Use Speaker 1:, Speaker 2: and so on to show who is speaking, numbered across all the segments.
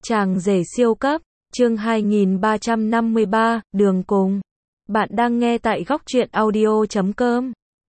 Speaker 1: Chàng rể siêu cấp, chương 2353, đường cùng. Bạn đang nghe tại góc truyện audio.com.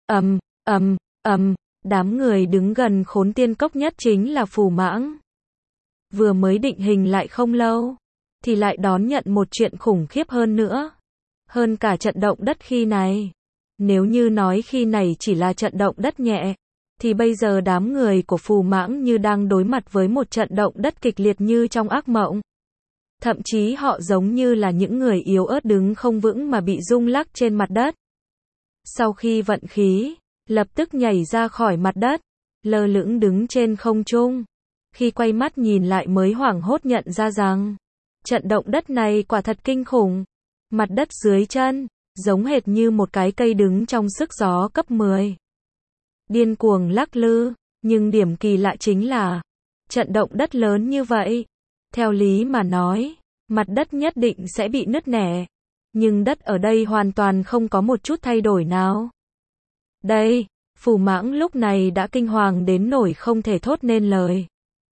Speaker 1: Đám người đứng gần Khốn Tiên Cốc nhất chính là Phù Mãng. Vừa mới định hình lại không lâu, thì lại đón nhận một chuyện khủng khiếp hơn nữa. Hơn cả trận động đất khi này. Nếu như nói khi này chỉ là trận động đất nhẹ, thì bây giờ đám người của Phù Mãng như đang đối mặt với một trận động đất kịch liệt như trong ác mộng. Thậm chí họ giống như là những người yếu ớt đứng không vững mà bị rung lắc trên mặt đất. Sau khi vận khí, lập tức nhảy ra khỏi mặt đất, lơ lửng đứng trên không trung. Khi quay mắt nhìn lại mới hoảng hốt nhận ra rằng, trận động đất này quả thật kinh khủng. Mặt đất dưới chân, giống hệt như một cái cây đứng trong sức gió cấp 10. Điên cuồng lắc lư, nhưng điểm kỳ lạ chính là, trận động đất lớn như vậy. Theo lý mà nói, mặt đất nhất định sẽ bị nứt nẻ. Nhưng đất ở đây hoàn toàn không có một chút thay đổi nào. Đây, Phù Mãng lúc này đã kinh hoàng đến nỗi không thể thốt nên lời.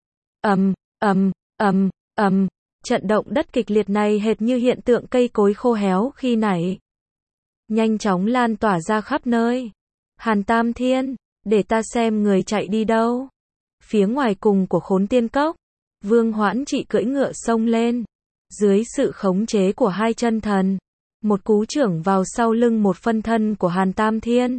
Speaker 1: Trận động đất kịch liệt này hệt như hiện tượng cây cối khô héo khi nảy. Nhanh chóng lan tỏa ra khắp nơi. Hàn Tam Thiên, để ta xem người chạy đi đâu. Phía ngoài cùng của Khốn Tiên Cốc, Vương Hoãn Trị cưỡi ngựa xông lên. Dưới sự khống chế của hai chân thần, một cú chưởng vào sau lưng một phân thân của Hàn Tam Thiên.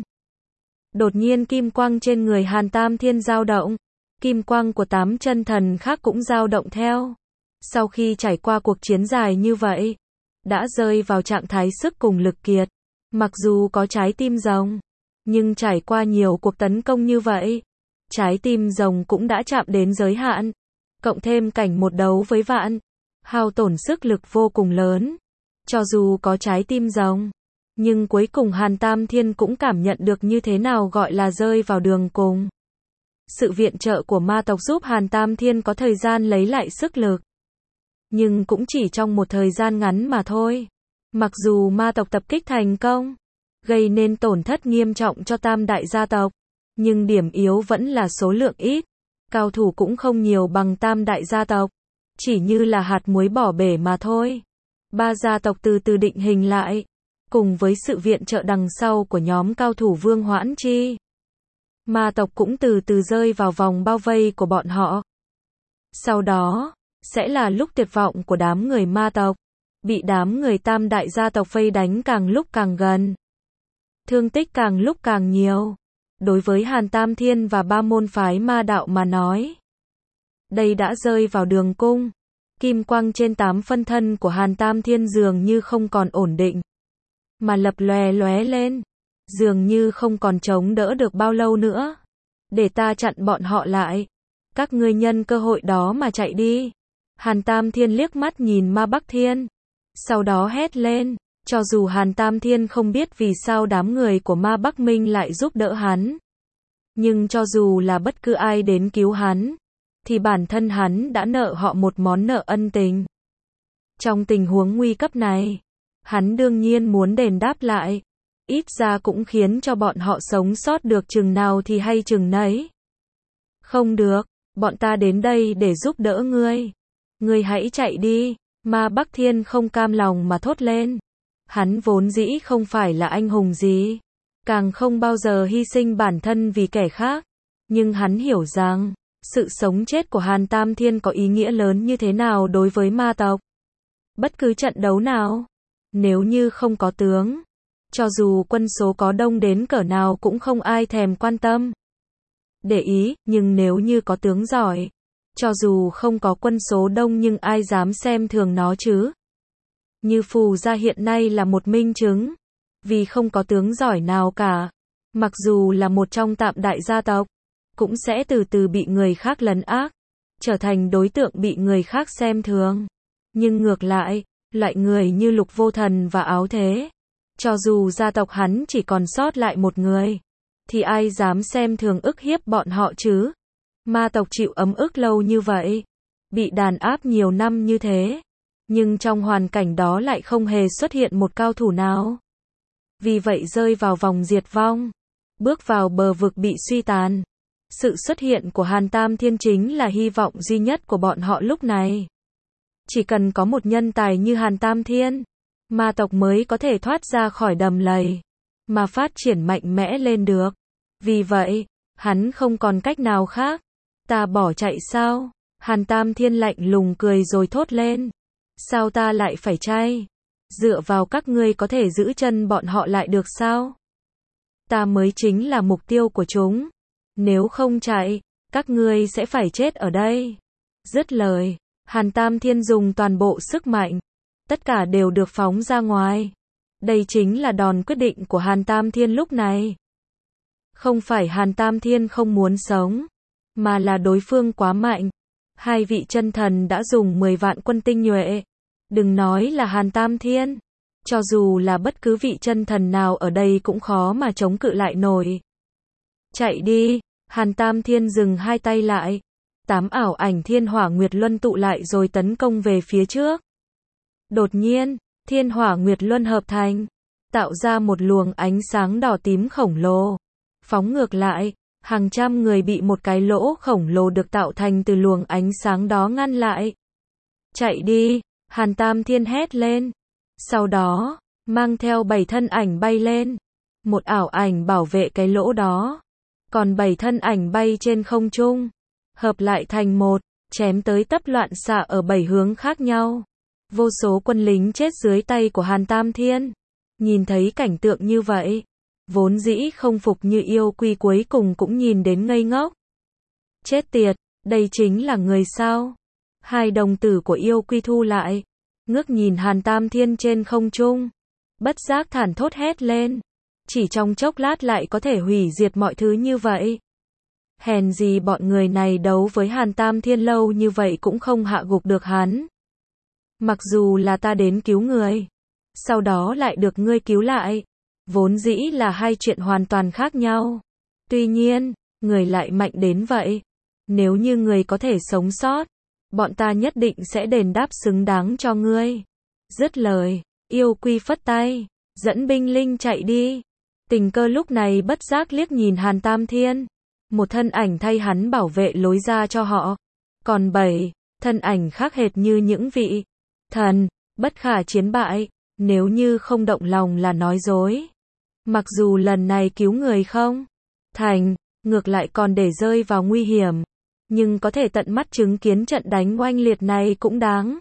Speaker 1: Đột nhiên kim quang trên người Hàn Tam Thiên dao động, kim quang của 8 chân thần khác cũng dao động theo. Sau khi trải qua cuộc chiến dài như vậy, đã rơi vào trạng thái sức cùng lực kiệt. Mặc dù có trái tim rồng, nhưng trải qua nhiều cuộc tấn công như vậy, trái tim rồng cũng đã chạm đến giới hạn. Cộng thêm cảnh một đấu với vạn, hao tổn sức lực vô cùng lớn. Cho dù có trái tim rồng, nhưng cuối cùng Hàn Tam Thiên cũng cảm nhận được như thế nào gọi là rơi vào đường cùng. Sự viện trợ của ma tộc giúp Hàn Tam Thiên có thời gian lấy lại sức lực. Nhưng cũng chỉ trong một thời gian ngắn mà thôi. Mặc dù ma tộc tập kích thành công, gây nên tổn thất nghiêm trọng cho tam đại gia tộc, nhưng điểm yếu vẫn là số lượng ít. Cao thủ cũng không nhiều bằng tam đại gia tộc, chỉ như là hạt muối bỏ bể mà thôi. Ba gia tộc từ từ định hình lại, cùng với sự viện trợ đằng sau của nhóm cao thủ Vương Hoãn Chi. Ma tộc cũng từ từ rơi vào vòng bao vây của bọn họ. Sau đó, sẽ là lúc tuyệt vọng của đám người ma tộc, bị đám người tam đại gia tộc vây đánh càng lúc càng gần. Thương tích càng lúc càng nhiều. Đối với Hàn Tam Thiên và ba môn phái ma đạo mà nói, đây đã rơi vào đường cung. Kim quang trên 8 phân thân của Hàn Tam Thiên dường như không còn ổn định, mà lập lòe lóe lên, dường như không còn chống đỡ được bao lâu nữa. Để ta chặn bọn họ lại. Các ngươi nhân cơ hội đó mà chạy đi. Hàn Tam Thiên liếc mắt nhìn Ma Bắc Thiên, sau đó hét lên. Cho dù Hàn Tam Thiên không biết vì sao đám người của Ma Bắc Minh lại giúp đỡ hắn, nhưng cho dù là bất cứ ai đến cứu hắn, thì bản thân hắn đã nợ họ một món nợ ân tình. Trong tình huống nguy cấp này, hắn đương nhiên muốn đền đáp lại, ít ra cũng khiến cho bọn họ sống sót được chừng nào thì hay chừng nấy. Không được, bọn ta đến đây để giúp đỡ ngươi. Ngươi hãy chạy đi. Ma Bắc Thiên không cam lòng mà thốt lên. Hắn vốn dĩ không phải là anh hùng gì, càng không bao giờ hy sinh bản thân vì kẻ khác. Nhưng hắn hiểu rằng, sự sống chết của Hàn Tam Thiên có ý nghĩa lớn như thế nào đối với ma tộc. Bất cứ trận đấu nào, nếu như không có tướng, cho dù quân số có đông đến cỡ nào cũng không ai thèm quan tâm, để ý, nhưng nếu như có tướng giỏi, cho dù không có quân số đông nhưng ai dám xem thường nó chứ. Như Phù gia hiện nay là một minh chứng, vì không có tướng giỏi nào cả, mặc dù là một trong tạm đại gia tộc, cũng sẽ từ từ bị người khác lấn ác, trở thành đối tượng bị người khác xem thường. Nhưng ngược lại, loại người như Lục Vô Thần và Áo Thế, cho dù gia tộc hắn chỉ còn sót lại một người, thì ai dám xem thường ức hiếp bọn họ chứ. Ma tộc chịu ấm ức lâu như vậy, bị đàn áp nhiều năm như thế, nhưng trong hoàn cảnh đó lại không hề xuất hiện một cao thủ nào. Vì vậy rơi vào vòng diệt vong, bước vào bờ vực bị suy tàn. Sự xuất hiện của Hàn Tam Thiên chính là hy vọng duy nhất của bọn họ lúc này. Chỉ cần có một nhân tài như Hàn Tam Thiên, ma tộc mới có thể thoát ra khỏi đầm lầy, mà phát triển mạnh mẽ lên được. Vì vậy, hắn không còn cách nào khác. Ta bỏ chạy sao? Hàn Tam Thiên lạnh lùng cười rồi thốt lên. Sao ta lại phải chạy? Dựa vào các ngươi có thể giữ chân bọn họ lại được sao? Ta mới chính là mục tiêu của chúng. Nếu không chạy, các ngươi sẽ phải chết ở đây. Dứt lời, Hàn Tam Thiên dùng toàn bộ sức mạnh. Tất cả đều được phóng ra ngoài. Đây chính là đòn quyết định của Hàn Tam Thiên lúc này. Không phải Hàn Tam Thiên không muốn sống, mà là đối phương quá mạnh. Hai vị chân thần đã dùng 10 vạn quân tinh nhuệ. Đừng nói là Hàn Tam Thiên, cho dù là bất cứ vị chân thần nào ở đây cũng khó mà chống cự lại nổi. Chạy đi, Hàn Tam Thiên dừng hai tay lại. 8 ảo ảnh thiên hỏa nguyệt luân tụ lại rồi tấn công về phía trước. Đột nhiên, thiên hỏa nguyệt luân hợp thành, tạo ra một luồng ánh sáng đỏ tím khổng lồ. Phóng ngược lại, hàng trăm người bị một cái lỗ khổng lồ được tạo thành từ luồng ánh sáng đó ngăn lại. Chạy đi, Hàn Tam Thiên hét lên. Sau đó, mang theo 7 thân ảnh bay lên. Một ảo ảnh bảo vệ cái lỗ đó. Còn 7 thân ảnh bay trên không trung, hợp lại thành một, chém tới tấp loạn xạ ở 7 hướng khác nhau. Vô số quân lính chết dưới tay của Hàn Tam Thiên. Nhìn thấy cảnh tượng như vậy, vốn dĩ không phục như yêu quy cuối cùng cũng nhìn đến ngây ngốc. Chết tiệt, đây chính là người sao? Hai đồng tử của yêu quy thu lại, ngước nhìn Hàn Tam Thiên trên không trung. Bất giác thản thốt hét lên. Chỉ trong chốc lát lại có thể hủy diệt mọi thứ như vậy. Hèn gì bọn người này đấu với Hàn Tam Thiên lâu như vậy cũng không hạ gục được hắn. Mặc dù là ta đến cứu người, sau đó lại được ngươi cứu lại, vốn dĩ là hai chuyện hoàn toàn khác nhau. Tuy nhiên, người lại mạnh đến vậy. Nếu như người có thể sống sót, bọn ta nhất định sẽ đền đáp xứng đáng cho ngươi. Dứt lời, yêu quy phất tay, dẫn binh linh chạy đi. Tình Cơ lúc này bất giác liếc nhìn Hàn Tam Thiên. Một thân ảnh thay hắn bảo vệ lối ra cho họ. Còn 7 thân ảnh khác hệt như những vị thần, bất khả chiến bại, nếu như không động lòng là nói dối. Mặc dù lần này cứu người không thành, ngược lại còn để rơi vào nguy hiểm, nhưng có thể tận mắt chứng kiến trận đánh oanh liệt này cũng đáng.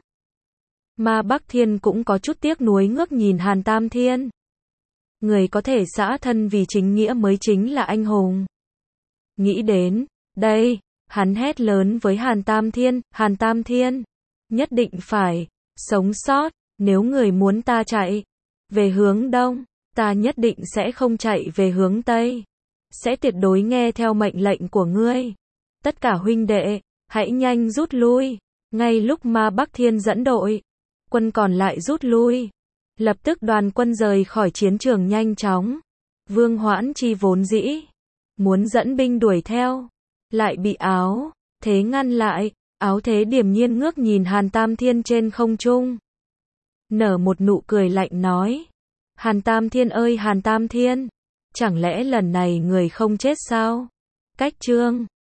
Speaker 1: Ma Bắc Thiên cũng có chút tiếc nuối ngước nhìn Hàn Tam Thiên. Người có thể xả thân vì chính nghĩa mới chính là anh hùng. Nghĩ đến đây, hắn hét lớn với Hàn Tam Thiên, nhất định phải sống sót. Nếu người muốn ta chạy về hướng đông, ta nhất định sẽ không chạy về hướng tây, sẽ tuyệt đối nghe theo mệnh lệnh của ngươi. Tất cả huynh đệ, hãy nhanh rút lui. Ngay lúc Ma Bắc Thiên dẫn đội, quân còn lại rút lui. Lập tức đoàn quân rời khỏi chiến trường nhanh chóng. Vương Hoãn Chi vốn dĩ muốn dẫn binh đuổi theo, lại bị Áo Thế ngăn lại. Áo Thế điềm nhiên ngước nhìn Hàn Tam Thiên trên không trung, nở một nụ cười lạnh nói: Hàn Tam Thiên ơi Hàn Tam Thiên, chẳng lẽ lần này người không chết sao? Cách chương